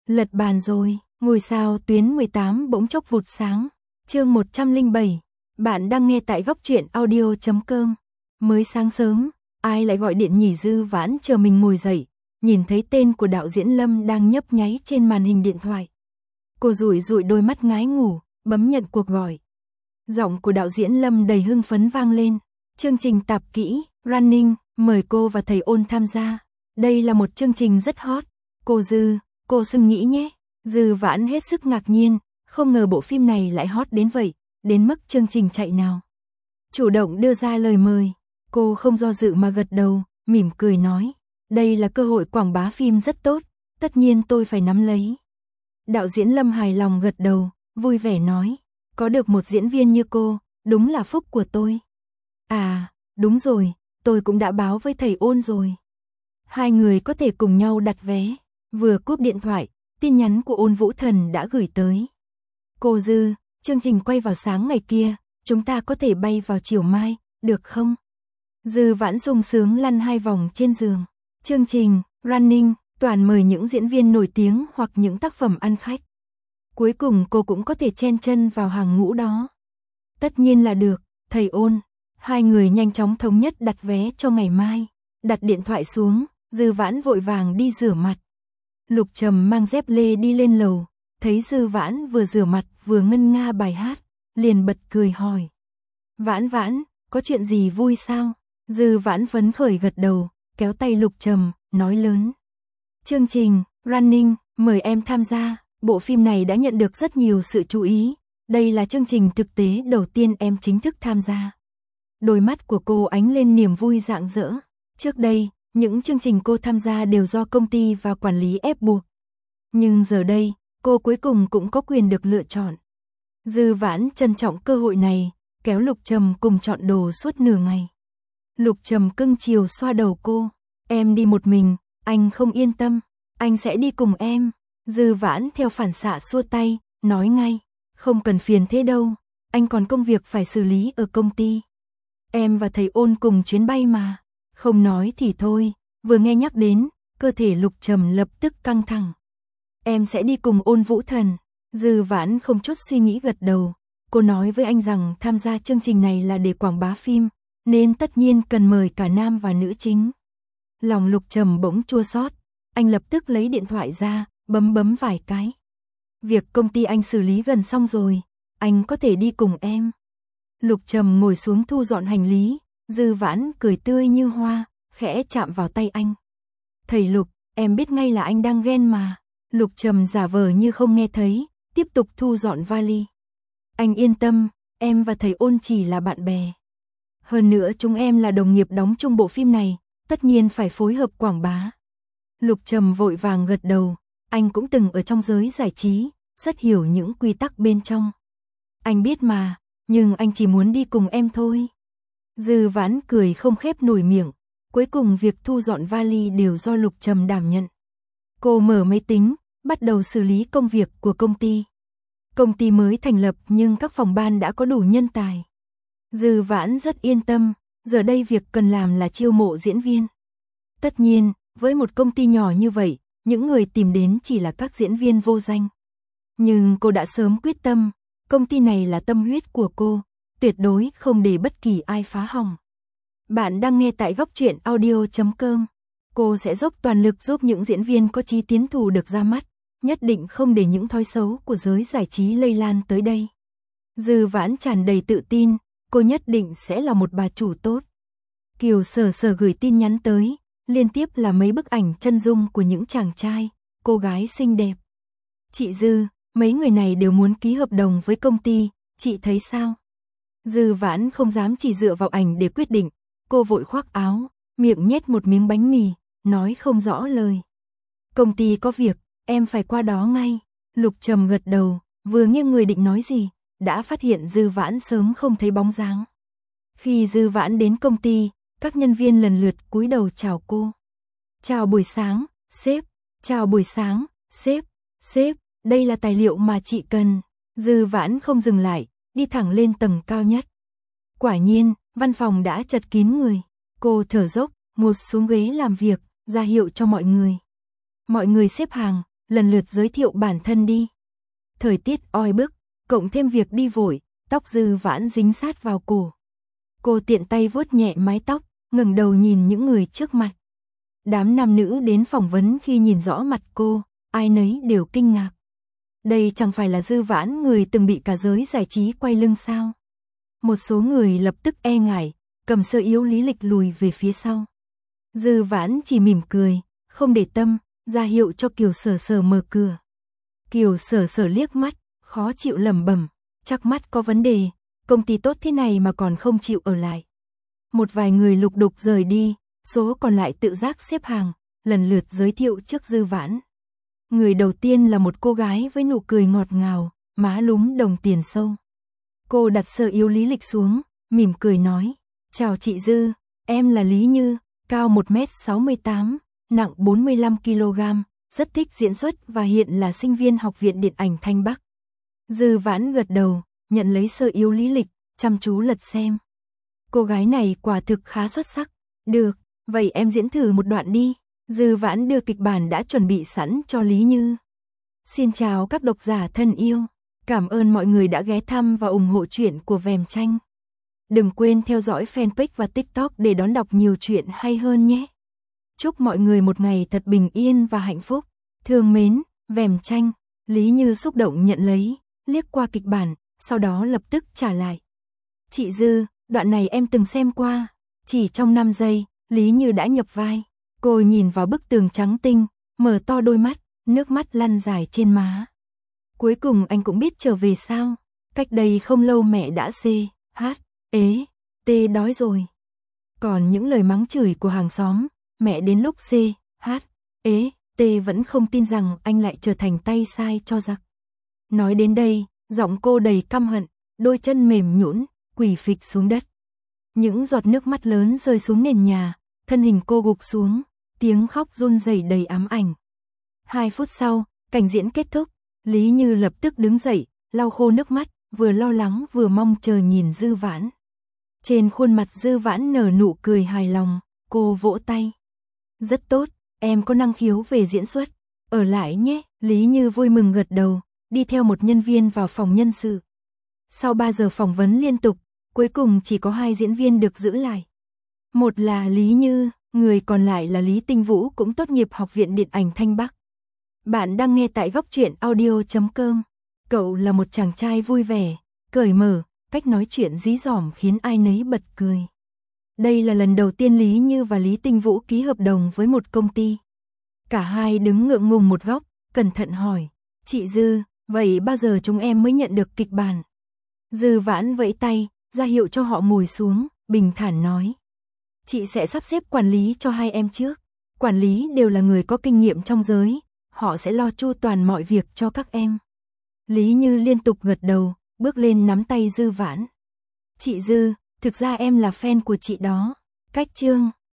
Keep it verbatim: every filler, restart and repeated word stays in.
Lật bàn rồi, ngôi sao tuyến mười tám bỗng chốc vụt sáng. Chương một trăm lẻ bảy. Bạn đang nghe tại góc truyện audio chấm com. Mới sáng sớm, ai lại gọi điện nhỉ? Dư Vãn chờ mình ngồi dậy, nhìn thấy tên của đạo diễn Lâm đang nhấp nháy trên màn hình điện thoại. Cô dụi dụi đôi mắt ngái ngủ, bấm nhận cuộc gọi. Giọng của đạo diễn Lâm đầy hưng phấn vang lên. Chương trình tạp kỹ, Running, mời cô và thầy Ôn tham gia. Đây là một chương trình rất hot. Cô Dư, cô xưng nghĩ nhé. Dư Vãn hết sức ngạc nhiên, không ngờ bộ phim này lại hot đến vậy, đến mức chương trình chạy nào. Chủ động đưa ra lời mời, cô không do dự mà gật đầu, mỉm cười nói. Đây là cơ hội quảng bá phim rất tốt, tất nhiên tôi phải nắm lấy. Đạo diễn Lâm hài lòng gật đầu, vui vẻ nói. Có được một diễn viên như cô, đúng là phúc của tôi. À, đúng rồi, tôi cũng đã báo với thầy Ôn rồi. Hai người có thể cùng nhau đặt vé. Vừa cúp điện thoại, tin nhắn của Ôn Vũ Thần đã gửi tới. Cô Dư, chương trình quay vào sáng ngày kia, chúng ta có thể bay vào chiều mai, được không? Dư Vãn sung sướng lăn hai vòng trên giường. Chương trình, Running, toàn mời những diễn viên nổi tiếng hoặc những tác phẩm ăn khách. Cuối cùng cô cũng có thể chen chân vào hàng ngũ đó. Tất nhiên là được, thầy Ôn. Hai người nhanh chóng thống nhất đặt vé cho ngày mai. Đặt điện thoại xuống, Dư Vãn vội vàng đi rửa mặt. Lục Trầm mang dép lê đi lên lầu, thấy Dư Vãn vừa rửa mặt vừa ngân nga bài hát, liền bật cười hỏi. Vãn Vãn, có chuyện gì vui sao? Dư Vãn phấn khởi gật đầu, kéo tay Lục Trầm, nói lớn. Chương trình, Running, mời em tham gia. Bộ phim này đã nhận được rất nhiều sự chú ý. Đây là chương trình thực tế đầu tiên em chính thức tham gia. Đôi mắt của cô ánh lên niềm vui rạng rỡ. Trước đây, những chương trình cô tham gia đều do công ty và quản lý ép buộc. Nhưng giờ đây, cô cuối cùng cũng có quyền được lựa chọn. Dư Vãn trân trọng cơ hội này, kéo Lục Trầm cùng chọn đồ suốt nửa ngày. Lục Trầm cưng chiều xoa đầu cô. Em đi một mình, anh không yên tâm, anh sẽ đi cùng em. Dư Vãn theo phản xạ xua tay, nói ngay. Không cần phiền thế đâu, anh còn công việc phải xử lý ở công ty. Em và thầy Ôn cùng chuyến bay mà. Không nói thì thôi, vừa nghe nhắc đến, cơ thể Lục Trầm lập tức căng thẳng. Em sẽ đi cùng Ôn Vũ Thần. Dư Vãn không chút suy nghĩ gật đầu. Cô nói với anh rằng tham gia chương trình này là để quảng bá phim, nên tất nhiên cần mời cả nam và nữ chính. Lòng Lục Trầm bỗng chua xót, anh lập tức lấy điện thoại ra, bấm bấm vài cái. Việc công ty anh xử lý gần xong rồi, anh có thể đi cùng em. Lục Trầm ngồi xuống thu dọn hành lý, Dư Vãn cười tươi như hoa, khẽ chạm vào tay anh. Thầy Lục, em biết ngay là anh đang ghen mà. Lục Trầm giả vờ như không nghe thấy, tiếp tục thu dọn vali. Anh yên tâm, em và thầy Ôn chỉ là bạn bè. Hơn nữa chúng em là đồng nghiệp đóng chung bộ phim này, tất nhiên phải phối hợp quảng bá. Lục Trầm vội vàng gật đầu, anh cũng từng ở trong giới giải trí, rất hiểu những quy tắc bên trong. Anh biết mà, nhưng anh chỉ muốn đi cùng em thôi. Dư Vãn cười không khép nổi miệng, cuối cùng việc thu dọn vali đều do Lục Trầm đảm nhận. Cô mở máy tính, bắt đầu xử lý công việc của công ty. Công ty mới thành lập nhưng các phòng ban đã có đủ nhân tài. Dư Vãn rất yên tâm, giờ đây việc cần làm là chiêu mộ diễn viên. Tất nhiên, với một công ty nhỏ như vậy, những người tìm đến chỉ là các diễn viên vô danh. Nhưng cô đã sớm quyết tâm, công ty này là tâm huyết của cô, tuyệt đối không để bất kỳ ai phá hỏng. Bạn đang nghe tại góc truyện audio chấm com. Cô sẽ dốc toàn lực giúp những diễn viên có chí tiến thủ được ra mắt, nhất định không để những thói xấu của giới giải trí lây lan tới đây. Dư Vãn tràn đầy tự tin, cô nhất định sẽ là một bà chủ tốt. Kiều Sở Sở gửi tin nhắn tới, liên tiếp là mấy bức ảnh chân dung của những chàng trai, cô gái xinh đẹp. Chị Dư, mấy người này đều muốn ký hợp đồng với công ty, chị thấy sao? Dư Vãn không dám chỉ dựa vào ảnh để quyết định, cô vội khoác áo, miệng nhét một miếng bánh mì, nói không rõ lời. Công ty có việc, em phải qua đó ngay. Lục Trầm gật đầu, vừa nghiêng người định nói gì, đã phát hiện Dư Vãn sớm không thấy bóng dáng. Khi Dư Vãn đến công ty, các nhân viên lần lượt cúi đầu chào cô. Chào buổi sáng, sếp. Chào buổi sáng, sếp. Sếp, đây là tài liệu mà chị cần. Dư Vãn không dừng lại, đi thẳng lên tầng cao nhất. Quả nhiên, văn phòng đã chật kín người. Cô thở dốc, ngồi xuống ghế làm việc, ra hiệu cho mọi người. Mọi người xếp hàng, lần lượt giới thiệu bản thân đi. Thời tiết oi bức, cộng thêm việc đi vội, tóc Dư Vãn dính sát vào cổ. Cô tiện tay vuốt nhẹ mái tóc, ngẩng đầu nhìn những người trước mặt. Đám nam nữ đến phỏng vấn khi nhìn rõ mặt cô, ai nấy đều kinh ngạc. Đây chẳng phải là Dư Vãn người từng bị cả giới giải trí quay lưng sao? Một số người lập tức e ngại, cầm sơ yếu lý lịch lùi về phía sau. Dư Vãn chỉ mỉm cười, không để tâm, ra hiệu cho Kiều Sở Sở mở cửa. Kiều Sở Sở liếc mắt, khó chịu lẩm bẩm, chắc mắt có vấn đề, công ty tốt thế này mà còn không chịu ở lại. Một vài người lục đục rời đi, số còn lại tự giác xếp hàng, lần lượt giới thiệu trước Dư Vãn. Người đầu tiên là một cô gái với nụ cười ngọt ngào, má lúm đồng tiền sâu. Cô đặt sơ yếu lý lịch xuống, mỉm cười nói, chào chị Dư, em là Lý Như, cao một mét sáu mươi tám, nặng bốn mươi lăm ki lô gam, rất thích diễn xuất và hiện là sinh viên Học viện Điện ảnh Thanh Bắc. Dư Vãn gật đầu, nhận lấy sơ yếu lý lịch, chăm chú lật xem. Cô gái này quả thực khá xuất sắc. Được, vậy em diễn thử một đoạn đi. Dư Vãn đưa kịch bản đã chuẩn bị sẵn cho Lý Như. Xin chào các độc giả thân yêu. Cảm ơn mọi người đã ghé thăm và ủng hộ truyện của Vèm Tranh. Đừng quên theo dõi fanpage và TikTok để đón đọc nhiều chuyện hay hơn nhé. Chúc mọi người một ngày thật bình yên và hạnh phúc. Thương mến, Vèm Tranh. Lý Như xúc động nhận lấy, liếc qua kịch bản, sau đó lập tức trả lại. Chị Dư, đoạn này em từng xem qua. Chỉ trong năm giây, Lý Như đã nhập vai. Cô nhìn vào bức tường trắng tinh, mở to đôi mắt, nước mắt lăn dài trên má. Cuối cùng anh cũng biết trở về sao? Cách đây không lâu mẹ đã xê, hát, ế, tê đói rồi. Còn những lời mắng chửi của hàng xóm, mẹ đến lúc xê, hát, ế, tê vẫn không tin rằng anh lại trở thành tay sai cho giặc. Nói đến đây, giọng cô đầy căm hận, đôi chân mềm nhũn, quỳ phịch xuống đất. Những giọt nước mắt lớn rơi xuống nền nhà, thân hình cô gục xuống, tiếng khóc run rẩy đầy ám ảnh. Hai phút sau, cảnh diễn kết thúc, Lý Như lập tức đứng dậy, lau khô nước mắt, vừa lo lắng vừa mong chờ nhìn Dư Vãn. Trên khuôn mặt Dư Vãn nở nụ cười hài lòng, cô vỗ tay. Rất tốt, em có năng khiếu về diễn xuất, ở lại nhé. Lý Như vui mừng gật đầu, đi theo một nhân viên vào phòng nhân sự. Sau ba giờ phỏng vấn liên tục, cuối cùng chỉ có hai diễn viên được giữ lại. Một là Lý Như, người còn lại là Lý Tinh Vũ cũng tốt nghiệp Học viện Điện ảnh Thanh Bắc. Bạn đang nghe tại góc truyện audio chấm com. Cậu là một chàng trai vui vẻ, cởi mở, cách nói chuyện dí dỏm khiến ai nấy bật cười. Đây là lần đầu tiên Lý Như và Lý Tinh Vũ ký hợp đồng với một công ty. Cả hai đứng ngượng ngùng một góc, cẩn thận hỏi, chị Dư, vậy bao giờ chúng em mới nhận được kịch bản? Dư Vãn vẫy tay, ra hiệu cho họ ngồi xuống, bình thản nói. Chị sẽ sắp xếp quản lý cho hai em trước. Quản lý đều là người có kinh nghiệm trong giới, họ sẽ lo chu toàn mọi việc cho các em. Lý Như liên tục gật đầu, bước lên nắm tay Dư Vãn. Chị Dư, thực ra em là fan của chị đó. Cách chương